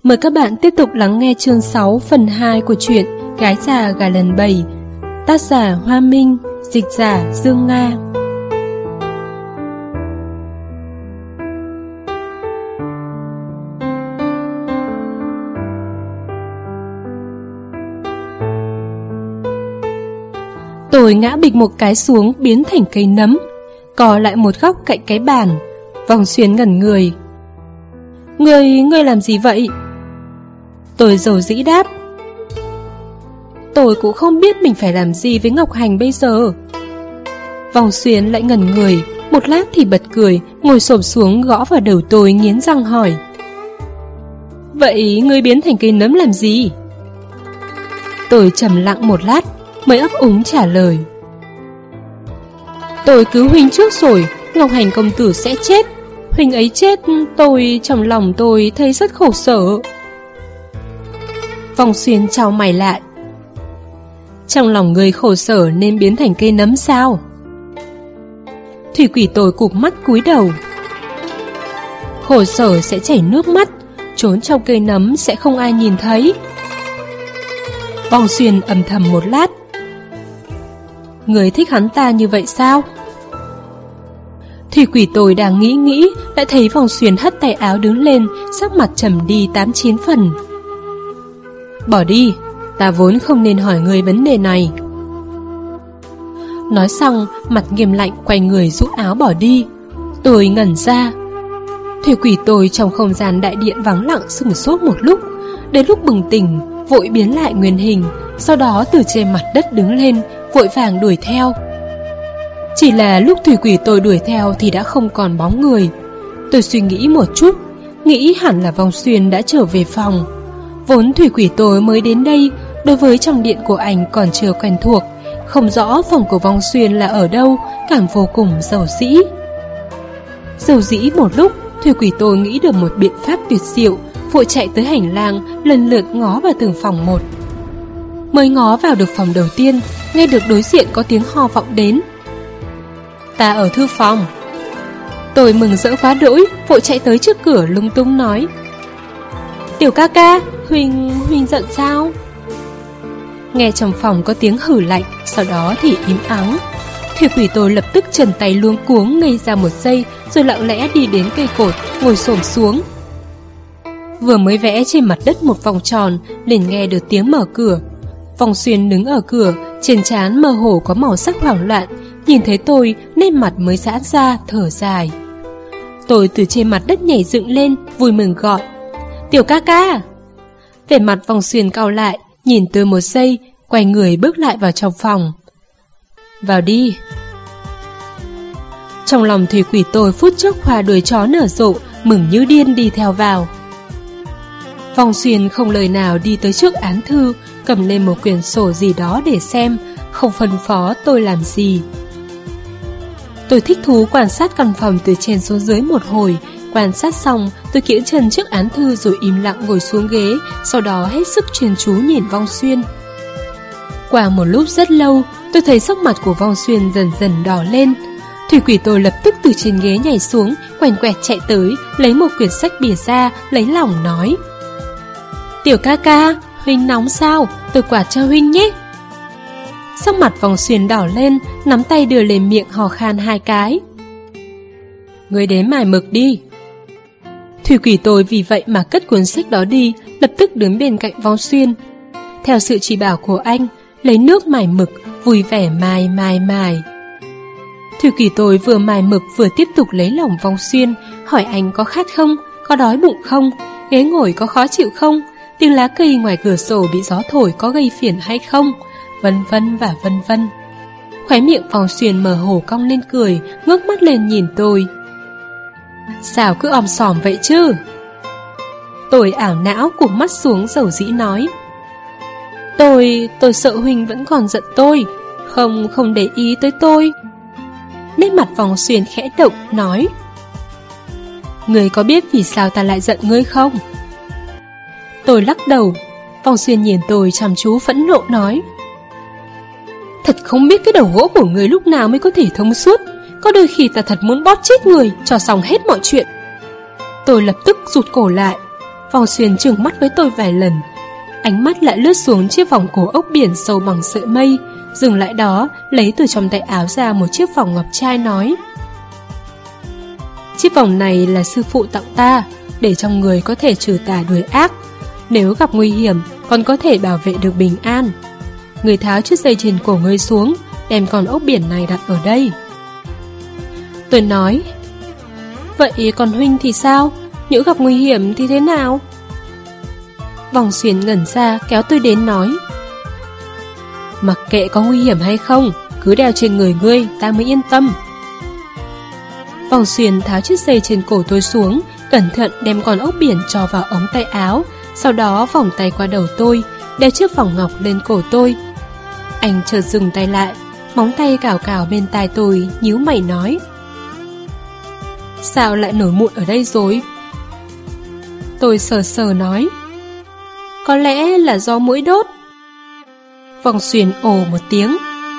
Mời các bạn tiếp tục lắng nghe chương 6 phần 2 của truyện Gái già gà lần 7. Tác giả Hoa Minh, dịch giả Dương Nga. Tôi ngã bịch một cái xuống biến thành cây nấm, cò lại một góc cạnh cái bàn. Vòng Xuyến ngẩn người. Ngươi làm gì vậy? Tôi dầu dĩ đáp. Tôi cũng không biết mình phải làm gì với Ngọc Hành bây giờ. Vòng Xuyến lại ngẩn người, một lát thì bật cười, ngồi xổm xuống gõ vào đầu tôi nghiến răng hỏi. Vậy ngươi biến thành cây nấm làm gì? Tôi trầm lặng một lát, mới ấp úng trả lời. Tôi cứu huynh trước rồi, Ngọc Hành công tử sẽ chết. Huynh ấy chết, trong lòng tôi thấy rất khổ sở. Vòng Xuyến chau mày lại. Trong lòng người khổ sở nên biến thành cây nấm sao? Thủy Quỷ tôi cụp mắt cúi đầu. Khổ sở sẽ chảy nước mắt, trốn trong cây nấm sẽ không ai nhìn thấy. Vòng Xuyến âm thầm một lát. Người thích hắn ta như vậy sao? Thủy Quỷ tôi đang nghĩ, lại thấy Vòng Xuyến hất tay áo đứng lên, sắc mặt trầm đi 8-9 phần. Bỏ đi, ta vốn không nên hỏi người vấn đề này. Nói xong, mặt nghiêm lạnh quay người rũ áo bỏ đi. Tôi ngẩn ra. Thủy Quỷ tôi trong không gian đại điện vắng lặng sửng sốt một lúc, đến lúc bừng tỉnh, vội biến lại nguyên hình, sau đó từ trên mặt đất đứng lên, vội vàng đuổi theo. Chỉ là lúc Thủy Quỷ tôi đuổi theo thì đã không còn bóng người. Tôi suy nghĩ một chút, nghĩ hẳn là Vòng Xuyến đã trở về phòng. Vốn Thủy Quỷ tôi mới đến đây, đối với trong điện của anh còn chưa quen thuộc, không rõ phòng của Vòng Xuyến là ở đâu, cảm vô cùng dầu dĩ. Dầu dĩ một lúc, Thủy Quỷ tôi nghĩ được một biện pháp tuyệt diệu, vội chạy tới hành lang, lần lượt ngó vào từng phòng một. Mới ngó vào được phòng đầu tiên, nghe được đối diện có tiếng ho vọng đến. Ta ở thư phòng. Tôi mừng rỡ quá đỗi, vội chạy tới trước cửa lung tung nói. Tiểu ca ca, Huynh giận sao? Nghe trong phòng có tiếng hử lạnh, sau đó thì im ắng. Thủy Quỷ tôi lập tức trần tay luống cuống ngây ra một giây, rồi lặng lẽ đi đến cây cột, ngồi xổm xuống. Vừa mới vẽ trên mặt đất một vòng tròn, liền nghe được tiếng mở cửa. Vòng Xuyến đứng ở cửa, trên trán mơ hồ có màu sắc hoảng loạn, nhìn thấy tôi nên mặt mới giãn ra, thở dài. Tôi từ trên mặt đất nhảy dựng lên, vui mừng gọi. Tiểu ca ca! Vẻ mặt Vòng Xuyến cau lại, nhìn tôi một giây, quay người bước lại vào trong phòng. Vào đi. Trong lòng Thủy Quỷ tôi phút chốc hoa đuôi chó nở rộ, mừng như điên đi theo vào. Vòng Xuyến không lời nào đi tới trước án thư, cầm lên một quyển sổ gì đó để xem, không phân phó tôi làm gì. Tôi thích thú quan sát căn phòng từ trên xuống dưới một hồi. Quan sát xong, tôi kiễng chân trước án thư rồi im lặng ngồi xuống ghế, sau đó hết sức chuyên chú nhìn Vong Xuyên. Qua một lúc rất lâu, tôi thấy sắc mặt của Vong Xuyên dần dần đỏ lên. Thủy Quỷ tôi lập tức từ trên ghế nhảy xuống, quành quẹt chạy tới, lấy một quyển sách bìa ra, lấy lòng nói. Tiểu ca ca, Huynh nóng sao? Tôi quạt cho Huynh nhé. Sắc mặt Vong Xuyên đỏ lên, nắm tay đưa lên miệng hò khan 2 cái. Người đến mải mực đi. Thủy Quỷ tôi vì vậy mà cất cuốn sách đó đi, lập tức đứng bên cạnh Vong Xuyên. Theo sự chỉ bảo của anh, lấy nước mài mực, vui vẻ mài. Thủy Quỷ tôi vừa mài mực vừa tiếp tục lấy lòng Vong Xuyên, hỏi anh có khát không, có đói bụng không, ghế ngồi có khó chịu không, tiếng lá cây ngoài cửa sổ bị gió thổi có gây phiền hay không, vân vân và vân vân. Khóe miệng Vong Xuyên mờ hồ cong lên cười, ngước mắt lên nhìn tôi. Sao cứ om sòm vậy chứ? Tôi ảo não cụp mắt xuống dầu dĩ nói. Tôi sợ Huynh vẫn còn giận tôi, không để ý tới tôi. Nét mặt Vong Xuyên khẽ động nói. Ngươi có biết vì sao ta lại giận ngươi không? Tôi lắc đầu. Vong Xuyên nhìn tôi chăm chú phẫn nộ nói. Thật không biết cái đầu gỗ của người lúc nào mới có thể thông suốt. Có đôi khi ta thật muốn bóp chết người, cho xong hết mọi chuyện. Tôi lập tức rụt cổ lại. Vòng Xuyên trừng mắt với tôi vài lần, ánh mắt lại lướt xuống chiếc vòng cổ ốc biển sâu bằng sợi mây, dừng lại đó, lấy từ trong tay áo ra một chiếc vòng ngọc trai nói: chiếc vòng này là sư phụ tặng ta, để trong người có thể trừ tà đuổi ác. Nếu gặp nguy hiểm, còn có thể bảo vệ được bình an. Người tháo chiếc dây trên cổ ngươi xuống, đem con ốc biển này đặt ở đây. Tôi nói: vậy còn huynh thì sao? Nếu gặp nguy hiểm thì thế nào? Vòng Xuyên ngẩn ra kéo tôi đến nói: mặc kệ có nguy hiểm hay không, cứ đeo trên người ngươi, ta mới yên tâm. Vòng Xuyên tháo chiếc dây trên cổ tôi xuống, cẩn thận đem con ốc biển cho vào ống tay áo, sau đó vòng tay qua đầu tôi, đeo chiếc vòng ngọc lên cổ tôi. Anh chợt dừng tay lại, móng tay cào cào bên tai tôi, nhíu mày nói: sao lại nổi mụn ở đây rồi? Tôi sờ sờ nói: có lẽ là do muỗi đốt. Vòng Xuyên ồ một tiếng.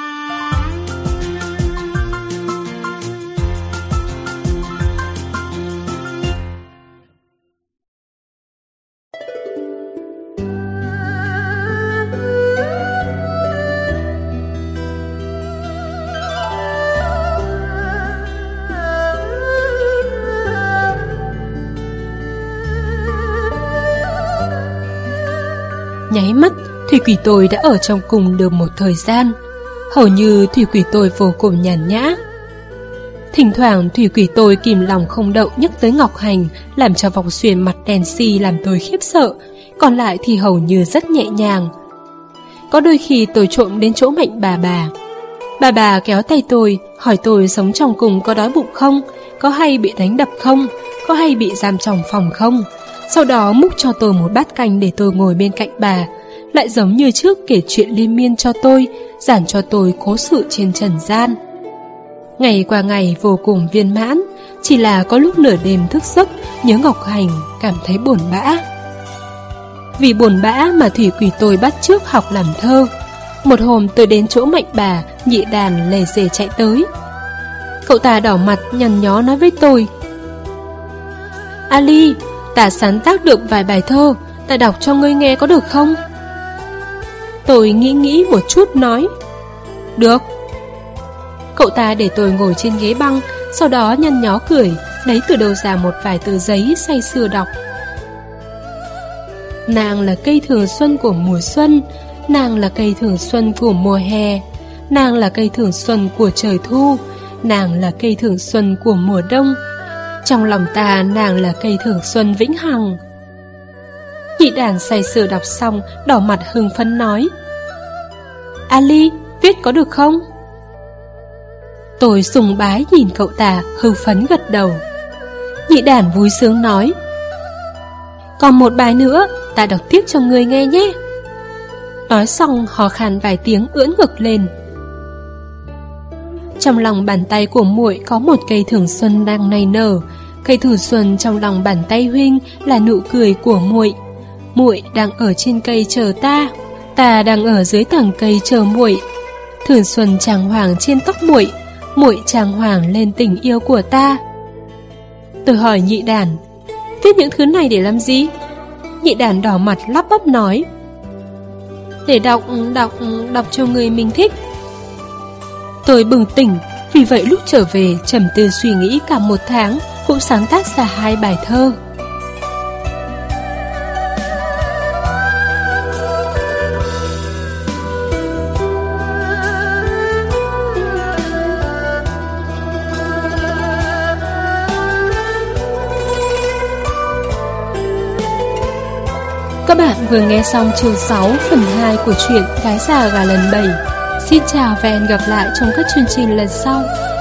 Nháy mắt, thủy quỷ tôi đã ở trong cùng được một thời gian. Hầu như thủy quỷ tôi vô cùng nhàn nhã. Thỉnh thoảng thủy quỷ tôi kìm lòng không đậu nhắc tới Ngọc Hành, làm cho Vòng Xuyên mặt đen xì làm tôi khiếp sợ. Còn lại thì hầu như rất nhẹ nhàng. Có đôi khi tôi trộm đến chỗ Mạnh bà bà kéo tay tôi, hỏi tôi sống trong cùng có đói bụng không, có hay bị đánh đập không, có hay bị giam trong phòng không. Sau đó múc cho tôi một bát canh để tôi ngồi bên cạnh bà, lại giống như trước kể chuyện liên miên cho tôi, giảng cho tôi cố sự trên trần gian. Ngày qua ngày vô cùng viên mãn, chỉ là có lúc nửa đêm thức giấc nhớ Ngọc Hành, cảm thấy buồn bã. Vì buồn bã mà thủy quỷ tôi bắt chước học làm thơ. Một hôm tôi đến chỗ Mạnh bà, Nhị Đàn lề dề chạy tới. Cậu ta đỏ mặt nhăn nhó nói với tôi: Ali, ta sáng tác được vài bài thơ, ta đọc cho ngươi nghe có được không? Tôi nghĩ một chút nói: được. Cậu ta để tôi ngồi trên ghế băng, sau đó nhăn nhó cười, lấy từ đâu ra một vài tờ giấy say sưa đọc. Nàng là cây thường xuân của mùa xuân, nàng là cây thường xuân của mùa hè, nàng là cây thường xuân của trời thu, nàng là cây thường xuân của mùa đông. Trong lòng ta nàng là cây thường xuân vĩnh hằng. Nhị Đàn say sưa đọc xong, đỏ mặt hưng phấn nói: Ali, viết có được không? Tôi sùng bái nhìn cậu ta, hưng phấn gật đầu. Nhị Đàn vui sướng nói: còn một bài nữa, ta đọc tiếp cho ngươi nghe nhé. Nói xong hò khan vài tiếng ưỡn ngực lên. Trong lòng bàn tay của muội có một cây thường xuân đang nảy nở. Cây thường xuân trong lòng bàn tay huynh là nụ cười của muội. Muội đang ở trên cây chờ ta, ta đang ở dưới tầng cây chờ muội. Thường xuân tràng hoàng trên tóc muội, muội tràng hoàng lên tình yêu của ta. Tôi hỏi Nhị Đàn: viết những thứ này để làm gì? Nhị Đàn đỏ mặt lắp bắp nói: để đọc cho người mình thích. Tôi bừng tỉnh, vì vậy lúc trở về trầm tư suy nghĩ cả một tháng, cũng sáng tác ra 2 bài thơ. Các bạn vừa nghe xong chương 6 phần 2 của truyện Gái Già Gà Lần 7. Xin chào và hẹn gặp lại trong các chương trình lần sau.